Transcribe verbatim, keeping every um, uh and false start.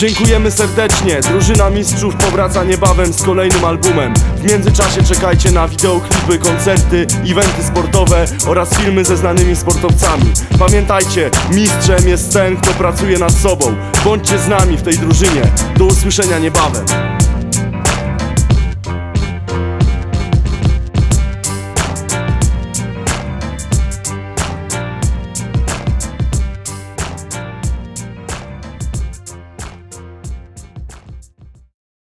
Dziękujemy serdecznie, drużyna mistrzów powraca niebawem z kolejnym albumem. W międzyczasie czekajcie na wideoklipy, koncerty, eventy sportowe oraz filmy ze znanymi sportowcami. Pamiętajcie, mistrzem jest ten, kto pracuje nad sobą. Bądźcie z nami w tej drużynie. Do usłyszenia niebawem.